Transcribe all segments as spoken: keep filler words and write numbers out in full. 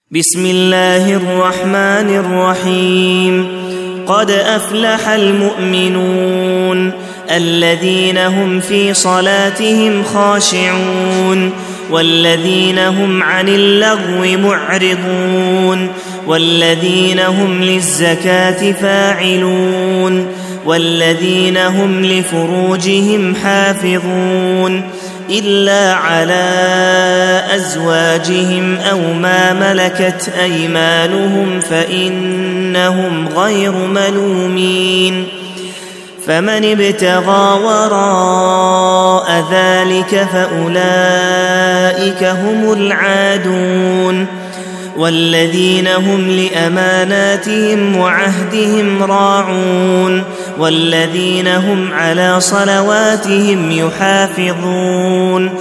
بسم الله الرحمن الرحيم. قد أفلح المؤمنون الذين هم في صلاتهم خاشعون والذين هم عن اللغو معرضون والذين هم للزكاة فاعلون والذين هم لفروجهم حافظون إلا على أزواجهم أو ما ملكت أيمانهم فإنهم غير ملومين. فمن ابتغى وراء ذلك فأولئك هم العادون. والذين هم لأماناتهم وعهدهم راعون والذين هم على صلواتهم يحافظون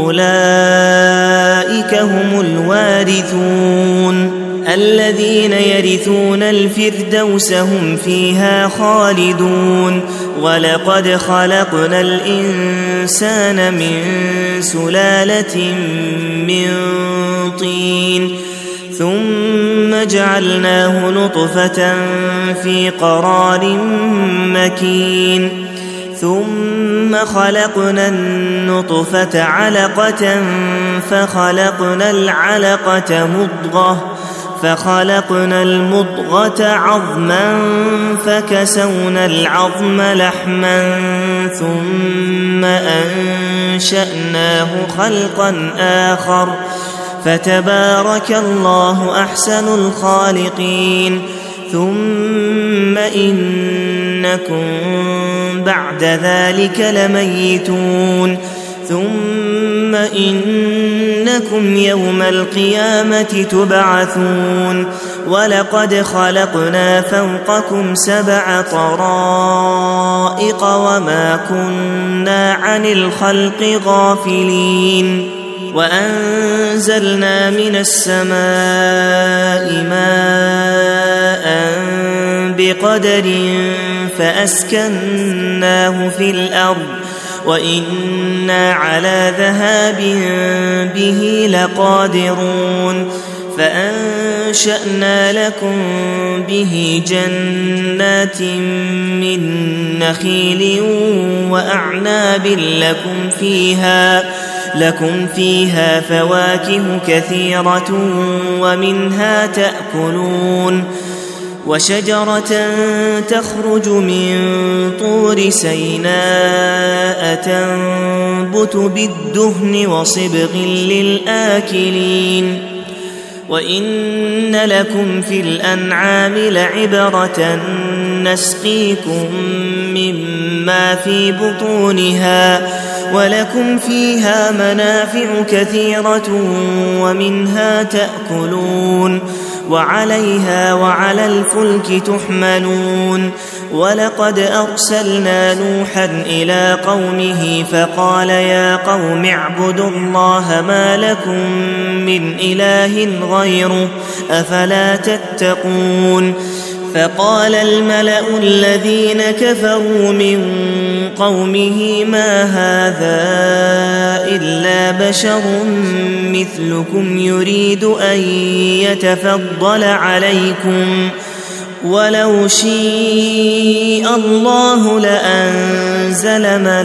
أولئك هم الوارثون الذين يرثون الفردوس هم فيها خالدون. ولقد خلقنا الإنسان من سلالة من طين ثم جعلناه نطفة في قرار مكين ثم خلقنا النطفة علقة فخلقنا العلقة مضغة فخلقنا المضغة عظما فكسونا العظم لحما ثم أنشأناه خلقا آخر فتبارك الله أحسن الخالقين. ثم إنكم بعد ذلك لميتون ثم إنكم يوم القيامة تبعثون. ولقد خلقنا فوقكم سبع طرائق وما كنا عن الخلق غافلين. وأنزلنا من السماء ماء بقدر فأسكناه في الأرض وإنا على ذهاب به لقادرون. فأنشأنا لكم به جنات من نخيل وأعناب لكم فيها لكم فيها فواكه كثيرة ومنها تأكلون. وشجرة تخرج من طور سيناء تنبت بالدهن وصبغ للآكلين. وإن لكم في الأنعام لعبرة نسقيكم مما في بطونها ولكم فيها منافع كثيرة ومنها تأكلون وعليها وعلى الفلك تحملون. ولقد أرسلنا نوحا إلى قومه فقال يا قوم اعبدوا الله ما لكم من إله غيره أفلا تتقون. فقال الملأ الذين كفروا من قومه ما هذا إلا بشر مثلكم يريد أن يتفضل عليكم ولو شاء الله لأنزل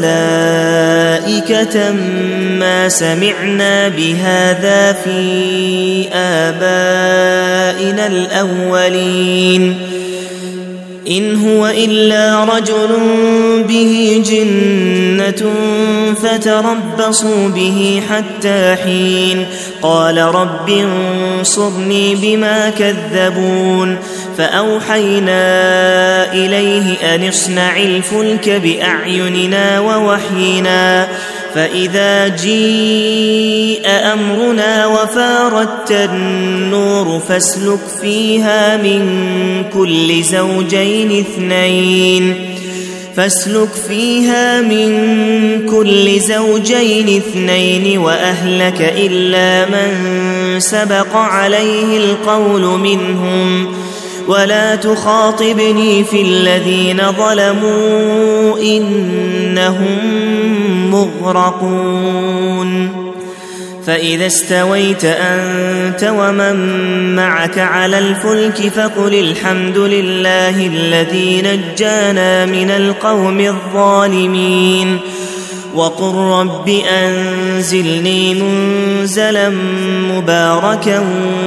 ملائكة ما سمعنا بهذا في آبائنا الأولين إن هو إلا رجل به جنة فتربصوا به حتى حين. قال رب انصرني بما كذبون. فأوحينا إليه أن اصنع الفلك بأعيننا ووحينا فإذا جيء أمرنا وفارت النور فاسلك فيها من كل زوجين اثنين فاسلك فيها من كل زوجين اثنين وأهلك إلا من سبق عليه القول منهم ولا تخاطبني في الذين ظلموا إنهم مغرقون. فإذا استويت أنت ومن معك على الفلك فقل الحمد لله الذي نجانا من القوم الظالمين وقل رب أنزلني منزلا مباركا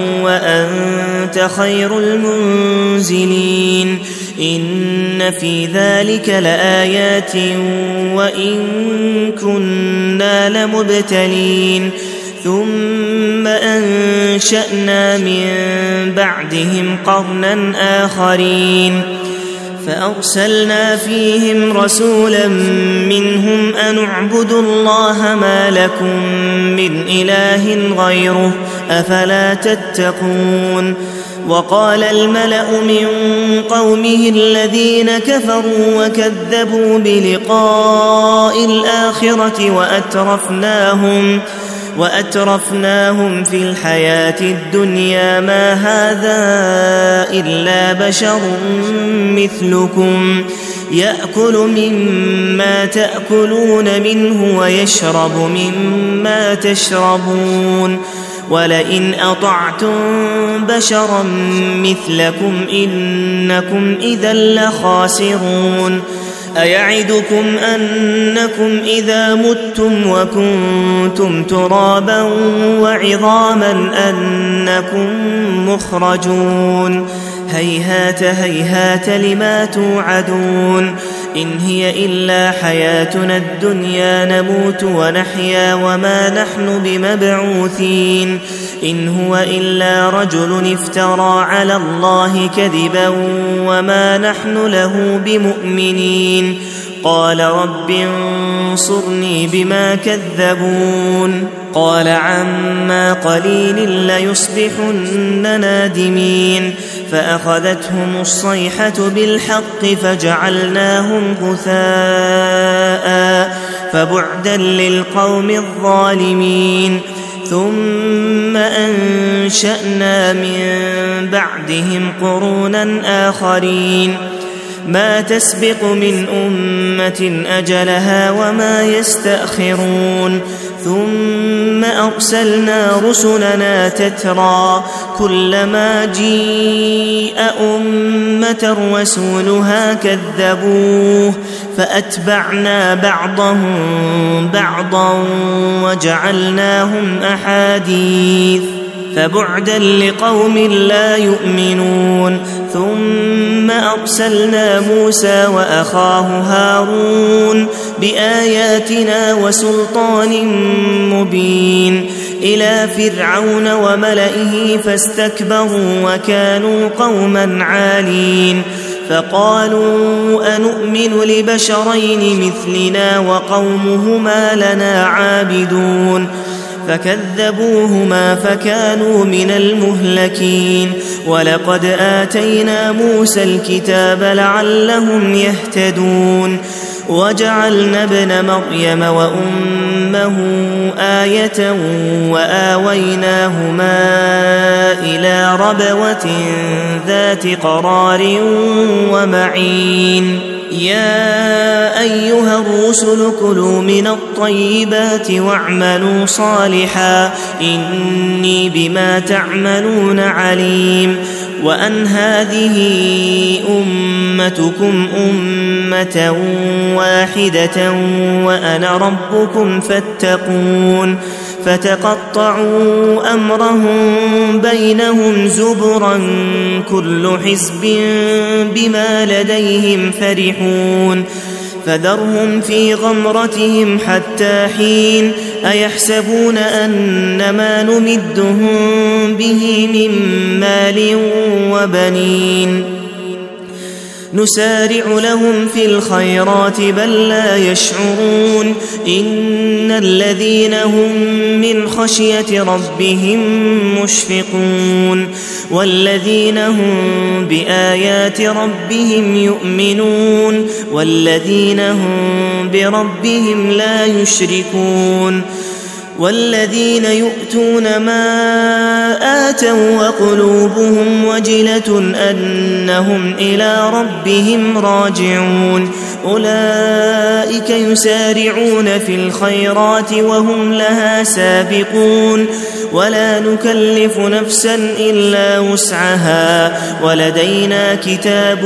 وأنت خير المنزلين إن في ذلك لآيات وإن كنا لمبتلين ثم أنشأنا من بعدهم قرنا آخرين فأرسلنا فيهم رسولا منهم أن اعبدوا الله ما لكم من إله غيره أفلا تتقون وقال الملأ من قومه الذين كفروا وكذبوا بلقاء الآخرة وأترفناهم وأترفناهم في الحياة الدنيا ما هذا إلا بشر مثلكم يأكل مما تأكلون منه ويشرب مما تشربون ولئن أطعتم بشرا مثلكم إنكم إذا لخاسرون أيعدكم أنكم إذا متم وكنتم ترابا وعظاما أنكم مخرجون هيهات هيهات لما توعدون إن هي إلا حياتنا الدنيا نموت ونحيا وما نحن بمبعوثين إن هو إلا رجل افترى على الله كذبا وما نحن له بمؤمنين قال رب انصرني بما كذبون قال عما قليل ليصبحن نادمين فأخذتهم الصيحة بالحق فجعلناهم غثاء فبعدا للقوم الظالمين ثم أنشأنا من بعدهم قرونا آخرين ما تسبق من أمة أجلها وما يستأخرون ثم أرسلنا رسلنا تترى كلما جيء أمة رسولها كذبوه فأتبعنا بعضهم بعضا وجعلناهم أحاديث فبعدا لقوم لا يؤمنون ثم أرسلنا موسى وأخاه هارون بآياتنا وسلطان مبين إلى فرعون وملئه فاستكبروا وكانوا قوما عالين فقالوا أنؤمن لبشرين مثلنا وقومهما لنا عابدون فكذبوهما فكانوا من المهلكين ولقد آتينا موسى الكتاب لعلهم يهتدون وجعلنا ابن مريم وأمه آية وآويناهما إلى ربوة ذات قرار ومعين يا أيها الرسل كلوا من الطيبات واعملوا صالحا إني بما تعملون عليم وأن هذه أمتكم أمة واحدة وأنا ربكم فاتقون فتقطعوا أمرهم بينهم زبرا كل حزب بما لديهم فرحون فذرهم في غمرتهم حتى حين أيحسبون أن ما نمدهم به من مال وبنين نسارع لهم في الخيرات بل لا يشعرون إن الذين هم من خشية ربهم مشفقون والذين هم بآيات ربهم يؤمنون والذين هم بربهم لا يشركون والذين يؤتون ما آتوا وقلوبهم وجلة أنهم إلى ربهم راجعون أولئك يسارعون في الخيرات وهم لها سابقون ولا نكلف نفسا إلا وسعها ولدينا كتاب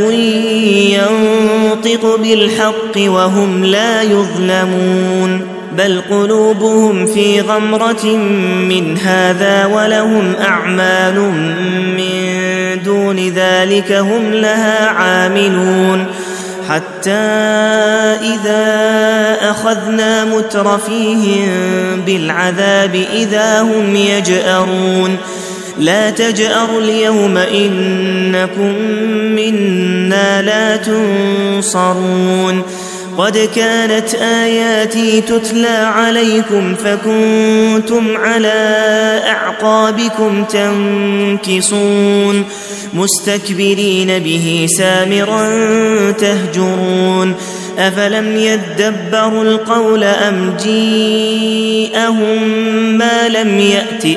ينطق بالحق وهم لا يظلمون بل قلوبهم في غمرة من هذا ولهم أعمال من دون ذلك هم لها عاملون حتى إذا أخذنا مترفيهم بالعذاب إذا هم يجأرون لا تجأروا اليوم إنكم منا لا تنصرون قد كانت آياتي تتلى عليكم فكنتم على أعقابكم تنكصون مستكبرين به سامرا تهجرون أفلم يدبروا القول أم جيءهم ما لم يأت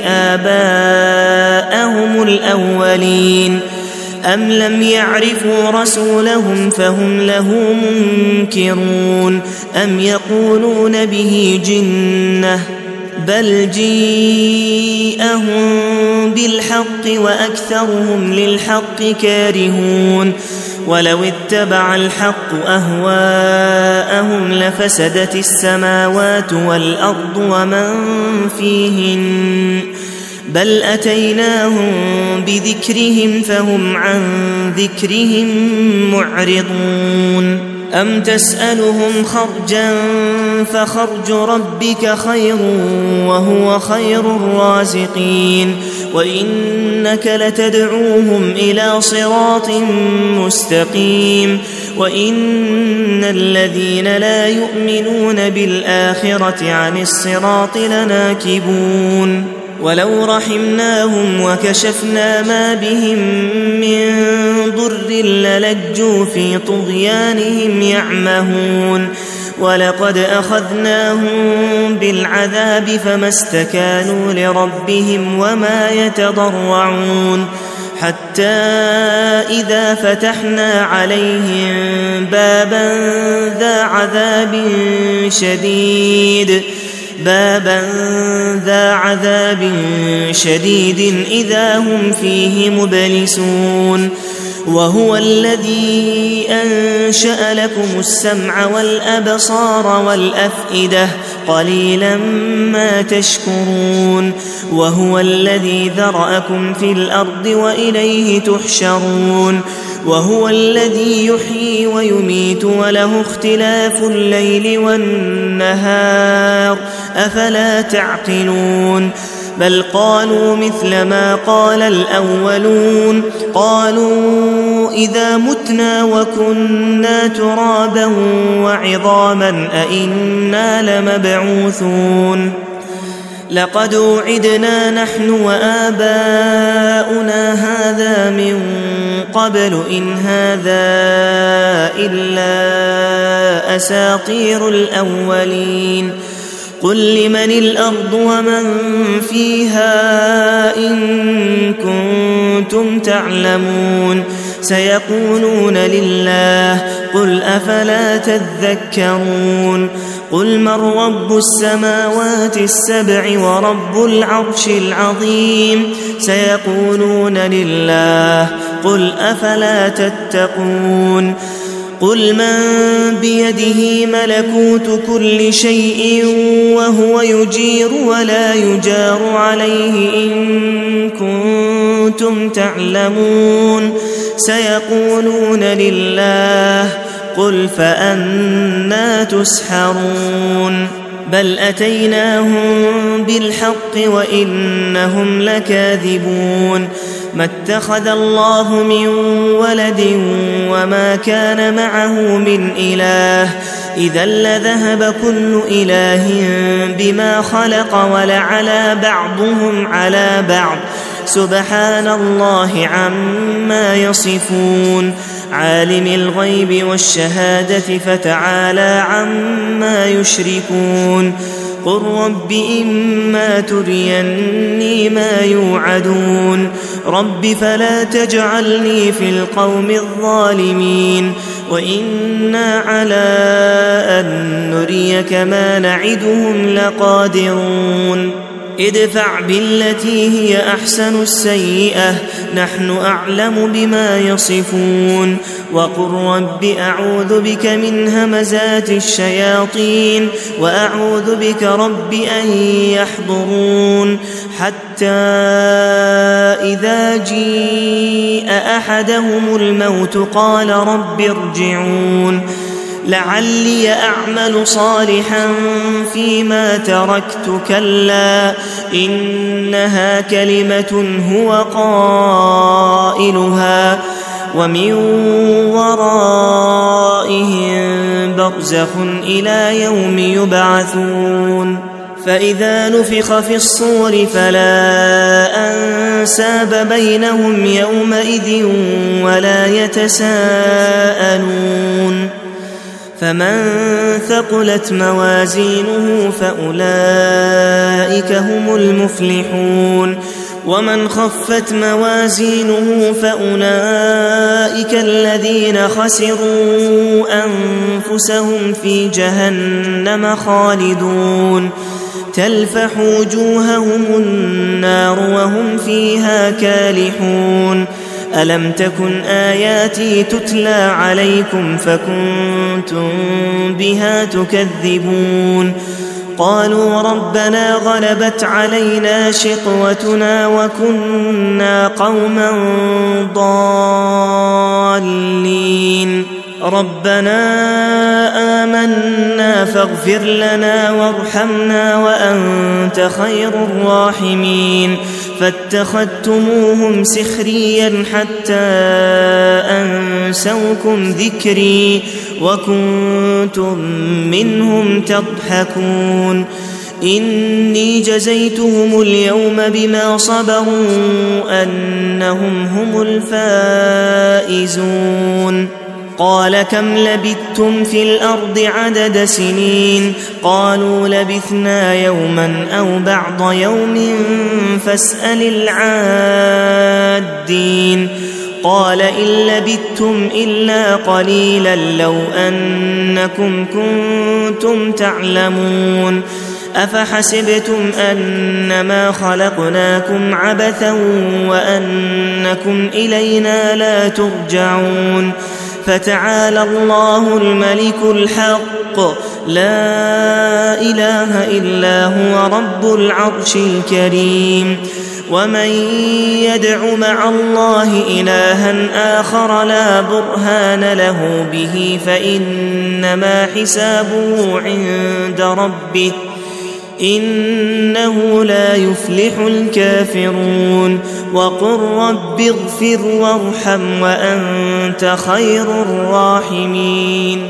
آباءهم الأولين أم لم يعرفوا رسولهم فهم له منكرون أم يقولون به جنة بل جيءهم بالحق وأكثرهم للحق كارهون ولو اتبع الحق أهواءهم لفسدت السماوات والأرض ومن فيهن بل أتيناهم بذكرهم فهم عن ذكرهم معرضون أم تسألهم خرجا فخرج ربك خير وهو خير الرازقين وإنك لتدعوهم إلى صراط مستقيم وإن الذين لا يؤمنون بالآخرة عن الصراط لناكبون ولو رحمناهم وكشفنا ما بهم من ضر للجوا في طغيانهم يعمهون ولقد أخذناهم بالعذاب فما استكانوا لربهم وما يتضرعون حتى إذا فتحنا عليهم بابا ذا عذاب شديد بابا ذا عذاب شديد إذا هم فيه مبلسون وهو الذي أنشأ لكم السمع والأبصار والأفئدة قليلا ما تشكرون وهو الذي ذرأكم في الأرض وإليه تحشرون وهو الذي يحيي ويميت وله اختلاف الليل والنهار أفلا تعقلون بل قالوا مثل ما قال الأولون قالوا إذا متنا وكنا ترابا وعظاما أئنا لمبعوثون لقد وعدنا نحن وآباؤنا هذا من قبل إن هذا إلا أساطير الأولين قل لمن الأرض ومن فيها إن كنتم تعلمون سيقولون لله قل أفلا تذكرون قل من رب السماوات السبع ورب العرش العظيم سيقولون لله قل أفلا تتقون قل من بيده ملكوت كل شيء وهو يجير ولا يجار عليه إن كنتم تعلمون سيقولون لله قل فأنى تسحرون بل أتيناهم بالحق وإنهم لكاذبون ما اتخذ الله من ولد وما كان معه من إله إذا لذهب كل إله بما خلق ولعلى بعضهم على بعض سبحان الله عما يصفون عالم الغيب والشهادة فتعالى عما يشركون قل رب إما تريني ما يوعدون رب فلا تجعلني في القوم الظالمين وإنا على أن نريك ما نعدهم لقادرون ادفع بالتي هي أحسن السيئة نحن أعلم بما يصفون وقل رب أعوذ بك من همزات الشياطين وأعوذ بك رب أن يحضرون حتى إذا جيء أحدهم الموت قال رب ارجعون لعلي أعمل صالحا فيما تركت كلا إنها كلمة هو قائلها ومن ورائهم برزخ إلى يوم يبعثون فإذا نفخ في الصور فلا أنساب بينهم يومئذ ولا يتساءلون فمن ثقلت موازينه فأولئك هم المفلحون ومن خفت موازينه فأولئك الذين خسروا أنفسهم في جهنم خالدون تلفح وجوههم النار وهم فيها كالحون ألم تكن آياتي تتلى عليكم فكنتم بها تكذبون قالوا ربنا غلبت علينا شقوتنا وكنا قوما ضالين ربنا آمنا فاغفر لنا وارحمنا وأنت خير الراحمين فاتخذتموهم سخريا حتى أنسوكم ذكري وكنتم منهم تضحكون إني جزيتهم اليوم بما صبروا أنهم هم الفائزون قال كم لبثتم في الأرض عدد سنين قالوا لبثنا يوما أو بعض يوم فاسأل العادين قال إن لبثتم إلا قليلا لو أنكم كنتم تعلمون أفحسبتم أنما خلقناكم عبثا وأنكم إلينا لا ترجعون فتعالى الله الملك الحق لا إله إلا هو رب العرش الكريم ومن يدع مع الله إلها آخر لا برهان له به فإنما حسابه عند ربه إنه لا يفلح الكافرون وقل رب اغفر وارحم وأنت خير الراحمين